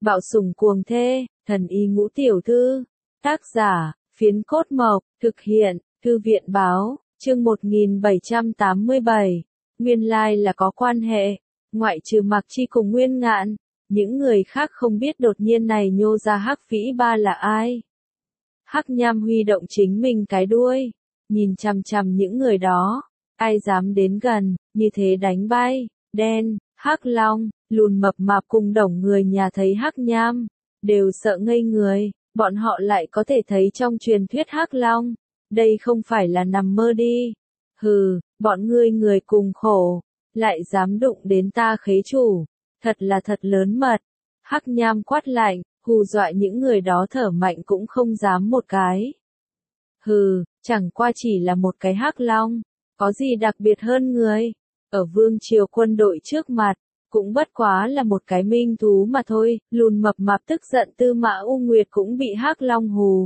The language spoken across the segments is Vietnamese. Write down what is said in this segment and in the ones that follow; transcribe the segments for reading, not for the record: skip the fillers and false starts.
Bạo sủng cuồng thê, thần y ngũ tiểu thư. Tác giả, Phiến Cốt Mộc, thực hiện, Thư viện báo, chương 1787. Nguyên lai là có quan hệ, ngoại trừ Mạc Chi cùng Nguyên Ngạn, những người khác không biết đột nhiên này nhô ra Hắc Vĩ Ba là ai. Hắc Nham huy động chính mình cái đuôi, nhìn chằm chằm những người đó, ai dám đến gần, như thế đánh bay. Đen, Hắc Long, lùn mập mạp cùng đồng người nhà thấy Hắc Nham, đều sợ ngây người, bọn họ lại có thể thấy trong truyền thuyết Hắc Long, đây không phải là nằm mơ đi. Hừ, bọn ngươi người cùng khổ, lại dám đụng đến ta khế chủ, thật là thật lớn mật. Hắc Nham quát lạnh, hù dọa những người đó thở mạnh cũng không dám một cái. Hừ, chẳng qua chỉ là một cái Hắc Long, có gì đặc biệt hơn người, ở vương triều quân đội trước mặt, cũng bất quá là một cái minh thú mà thôi. Lùn mập mạp tức giận Tư Mã U Nguyệt cũng bị Hắc Long hù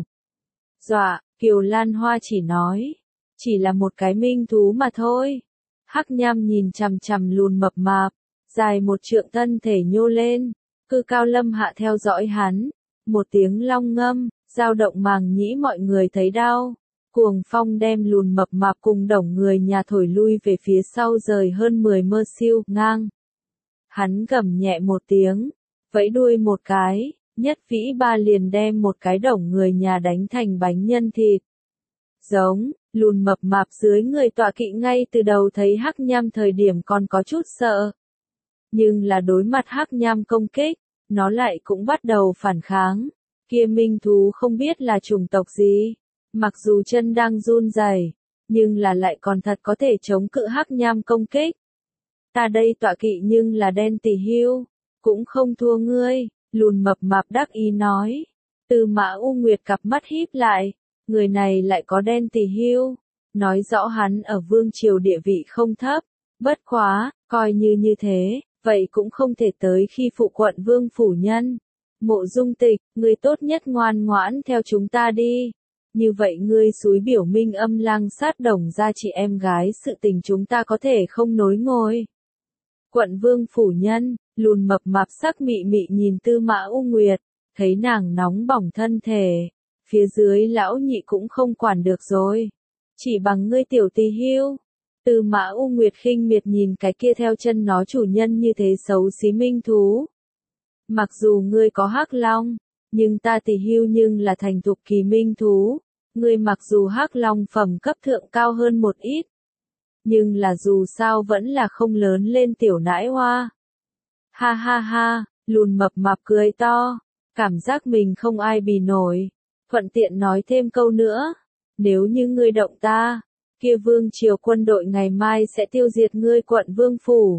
dọa. Kiều Lan Hoa chỉ nói, chỉ là một cái minh thú mà thôi. Hắc Nham nhìn chằm chằm lùn mập mạp, dài một trượng thân thể nhô lên, Cư Cao Lâm Hạ theo dõi hắn, một tiếng long ngâm, dao động màng nhĩ mọi người thấy đau. Cuồng phong đem lùn mập mạp cùng đồng người nhà thổi lui về phía sau rời hơn 10 mơ siêu ngang. Hắn gầm nhẹ một tiếng, vẫy đuôi một cái, Nhất Vĩ Ba liền đem một cái đồng người nhà đánh thành bánh nhân thịt. Giống, lùn mập mạp dưới người tọa kỵ ngay từ đầu thấy Hắc Nham thời điểm còn có chút sợ. Nhưng là đối mặt Hắc Nham công kích, nó lại cũng bắt đầu phản kháng. Kia minh thú không biết là chủng tộc gì, mặc dù chân đang run rẩy, nhưng là lại còn thật có thể chống cự Hắc Nham công kích. Ta đây tọa kỵ nhưng là đen tỳ hưu, cũng không thua ngươi, lùn mập mạp đắc ý nói. Tư Mã U Nguyệt cặp mắt híp lại, người này lại có đen tỳ hưu, nói rõ hắn ở vương triều địa vị không thấp, bất quá, coi như thế, vậy cũng không thể tới khi phụ quận vương phủ nhân. Mộ Dung Tịch, ngươi tốt nhất ngoan ngoãn theo chúng ta đi. Như vậy ngươi xúi biểu Minh Âm Lang sát đồng ra chị em gái sự tình chúng ta có thể không nối ngôi. Quận vương phủ nhân, lùn mập mạp sắc mị mị nhìn Tư Mã U Nguyệt, thấy nàng nóng bỏng thân thể, phía dưới lão nhị cũng không quản được rồi. Chỉ bằng ngươi tiểu tỳ hưu. Tư Mã U Nguyệt khinh miệt nhìn cái kia theo chân nó chủ nhân như thế xấu xí minh thú. Mặc dù ngươi có Hắc Long, nhưng ta tỳ hưu nhưng là thành thục kỳ minh thú. Ngươi mặc dù Hắc Long phẩm cấp thượng cao hơn một ít, nhưng là dù sao vẫn là không lớn lên tiểu nãi hoa. Ha ha ha, lùn mập mạp cười to, cảm giác mình không ai bì nổi, thuận tiện nói thêm câu nữa, nếu như ngươi động ta, kia vương triều quân đội ngày mai sẽ tiêu diệt ngươi quận vương phủ.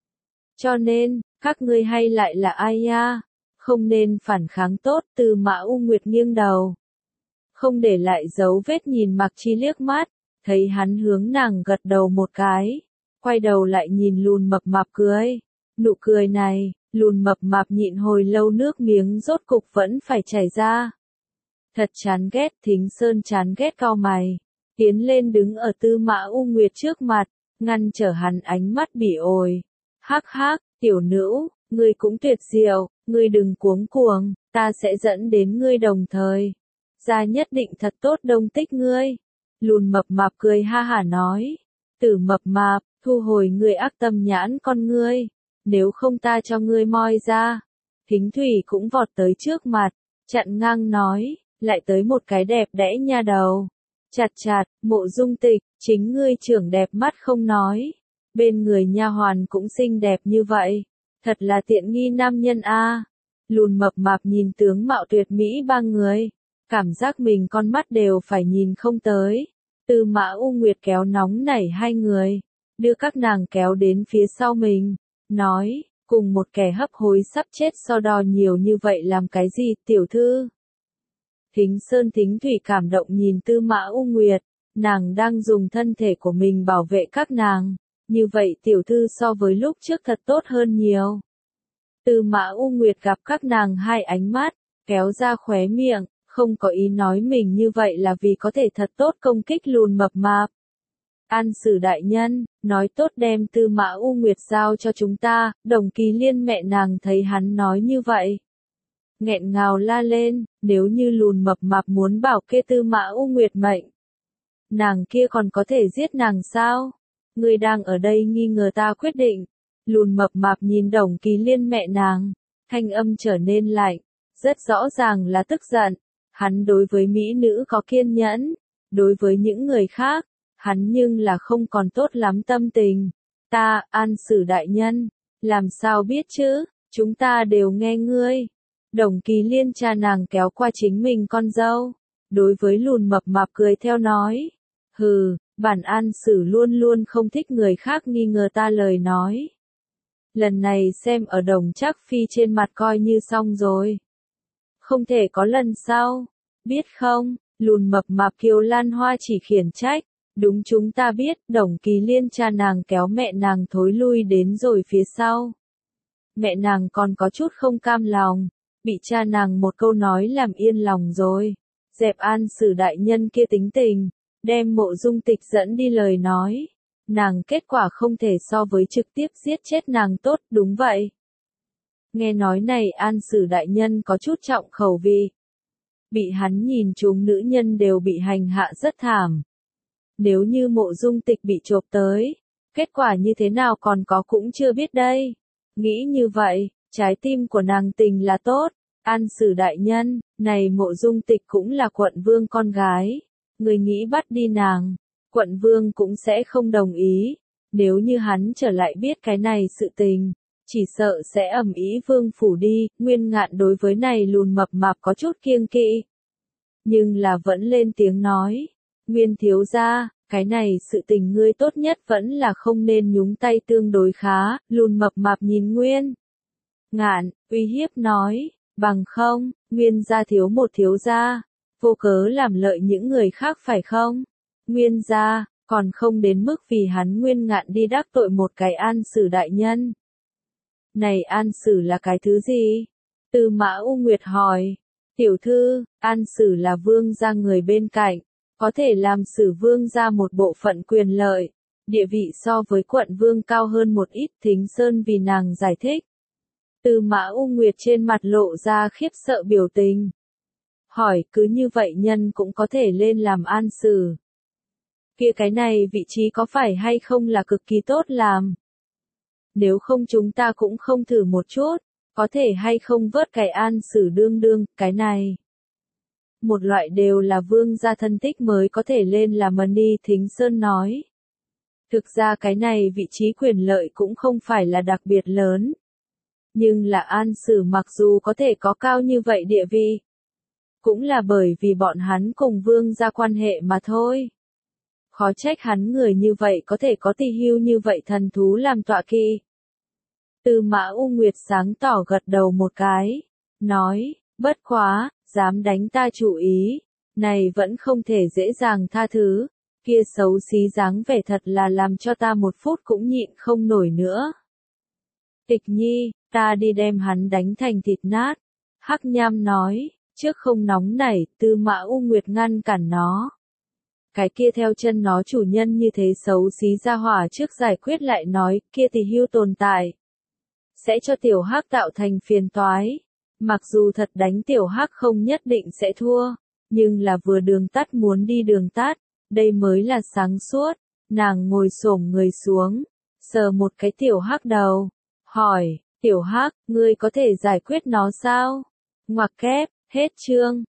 Cho nên, các ngươi hay lại là ai nha, không nên phản kháng tốt. Tư Mã U Nguyệt nghiêng đầu, không để lại dấu vết nhìn Mạc Chi liếc mắt, thấy hắn hướng nàng gật đầu một cái, quay đầu lại nhìn lùn mập mạp cười. Nụ cười này, lùn mập mạp nhịn hồi lâu nước miếng rốt cục vẫn phải chảy ra. Thật chán ghét. Thính Sơn chán ghét cau mày, tiến lên đứng ở Tư Mã U Nguyệt trước mặt, ngăn trở hắn ánh mắt bỉ ổi. Hắc hắc, tiểu nữ, ngươi cũng tuyệt diệu, ngươi đừng cuống cuồng, ta sẽ dẫn đến ngươi đồng thời. Ra nhất định thật tốt đông tích ngươi. Lùn mập mạp cười ha hả nói. Tử mập mạp, thu hồi ngươi ác tâm nhãn con ngươi, nếu không ta cho ngươi moi ra. Thính Thủy cũng vọt tới trước mặt, chặn ngang nói, lại tới một cái đẹp đẽ nha đầu. Chặt chặt, Mộ Dung Tịch, chính ngươi trưởng đẹp mắt không nói, bên người nha hoàn cũng xinh đẹp như vậy, thật là tiện nghi nam nhân a. Lùn mập mạp nhìn tướng mạo tuyệt mỹ ba người, cảm giác mình con mắt đều phải nhìn không tới. Tư Mã U Nguyệt kéo nóng nảy hai người, đưa các nàng kéo đến phía sau mình, nói, cùng một kẻ hấp hối sắp chết so đo nhiều như vậy làm cái gì tiểu thư. Thính Sơn Thính Thủy cảm động nhìn Tư Mã U Nguyệt, nàng đang dùng thân thể của mình bảo vệ các nàng, như vậy tiểu thư so với lúc trước thật tốt hơn nhiều. Tư Mã U Nguyệt gặp các nàng hai ánh mắt, kéo ra khóe miệng, không có ý nói mình như vậy là vì có thể thật tốt công kích lùn mập mạp. An Sử đại nhân, nói tốt đem Tư Mã U Nguyệt giao cho chúng ta, Đồng Kỳ Liên mẹ nàng thấy hắn nói như vậy, nghẹn ngào la lên, nếu như lùn mập mạp muốn bảo kê Tư Mã U Nguyệt mệnh, nàng kia còn có thể giết nàng sao? Ngươi đang ở đây nghi ngờ ta quyết định. Lùn mập mạp nhìn Đồng Kỳ Liên mẹ nàng, thanh âm trở nên lạnh, rất rõ ràng là tức giận. Hắn đối với mỹ nữ có kiên nhẫn, đối với những người khác, hắn nhưng là không còn tốt lắm tâm tình. Ta, An Sử đại nhân, làm sao biết chứ, chúng ta đều nghe ngươi. Đồng Kỳ Liên cha nàng kéo qua chính mình con dâu, đối với lùn mập mạp cười theo nói. Hừ, bản An Sử luôn luôn không thích người khác nghi ngờ ta lời nói. Lần này xem ở Đồng Trác Phi trên mặt coi như xong rồi. Không thể có lần sau, biết không? Lùn mập mạp Kiều Lan Hoa chỉ khiển trách. Đúng chúng ta biết, Đồng Kỳ Liên cha nàng kéo mẹ nàng thối lui đến rồi phía sau. Mẹ nàng còn có chút không cam lòng, bị cha nàng một câu nói làm yên lòng rồi. Dẹp An Sử đại nhân kia tính tình, đem Mộ Dung Tịch dẫn đi lời nói. Nàng kết quả không thể so với trực tiếp giết chết nàng tốt, đúng vậy. Nghe nói này An Sử đại nhân có chút trọng khẩu vị. Bị hắn nhìn chúng nữ nhân đều bị hành hạ rất thảm. Nếu như Mộ Dung Tịch bị chộp tới, kết quả như thế nào còn có cũng chưa biết đây. Nghĩ như vậy, trái tim của nàng tình là tốt. An Sử đại nhân, này Mộ Dung Tịch cũng là quận vương con gái. Người nghĩ bắt đi nàng, quận vương cũng sẽ không đồng ý. Nếu như hắn trở lại biết cái này sự tình, chỉ sợ sẽ ầm ĩ vương phủ đi. Nguyên Ngạn đối với này lùn mập mạp có chút kiêng kỵ, nhưng là vẫn lên tiếng nói. Nguyên thiếu gia, cái này sự tình ngươi tốt nhất vẫn là không nên nhúng tay tương đối khá. Lùn mập mạp nhìn Nguyên Ngạn, uy hiếp nói, bằng không, Nguyên gia thiếu một thiếu gia, vô cớ làm lợi những người khác phải không? Nguyên gia, còn không đến mức vì hắn Nguyên Ngạn đi đắc tội một cái An Sử đại nhân. Này An Sử là cái thứ gì? Tư Mã U Nguyệt hỏi. Tiểu thư, An Sử là vương gia người bên cạnh, có thể làm Sử vương gia một bộ phận quyền lợi, địa vị so với quận vương cao hơn một ít. Thính Sơn vì nàng giải thích. Tư Mã U Nguyệt trên mặt lộ ra khiếp sợ biểu tình. Hỏi, cứ như vậy nhân cũng có thể lên làm An Sử. Kia cái này vị trí có phải hay không là cực kỳ tốt làm? Nếu không chúng ta cũng không thử một chút, có thể hay không vớt cái An Sử đương đương, cái này. Một loại đều là vương gia thân thích mới có thể lên làm đi. Thính Sơn nói. Thực ra cái này vị trí quyền lợi cũng không phải là đặc biệt lớn. Nhưng là An Sử mặc dù có thể có cao như vậy địa vị, cũng là bởi vì bọn hắn cùng vương gia quan hệ mà thôi. Khó trách hắn người như vậy có thể có tỳ hưu như vậy thần thú làm tọa kỵ. Tư Mã U Nguyệt sáng tỏ gật đầu một cái, nói, bất quá, dám đánh ta chủ ý, này vẫn không thể dễ dàng tha thứ, kia xấu xí dáng vẻ thật là làm cho ta một phút cũng nhịn không nổi nữa. Tịch Nhi, ta đi đem hắn đánh thành thịt nát. Hắc Nham nói, trước không nóng nảy, Tư Mã U Nguyệt ngăn cản nó. Cái kia theo chân nó chủ nhân như thế xấu xí ra hỏa trước giải quyết lại nói, kia thì hưu tồn tại. Sẽ cho tiểu Hắc tạo thành phiền toái. Mặc dù thật đánh tiểu Hắc không nhất định sẽ thua, nhưng là vừa đường tắt muốn đi đường tắt, đây mới là sáng suốt. Nàng ngồi xổm người xuống, sờ một cái tiểu Hắc đầu, hỏi, tiểu Hắc, ngươi có thể giải quyết nó sao? Ngoặc kép, hết chương.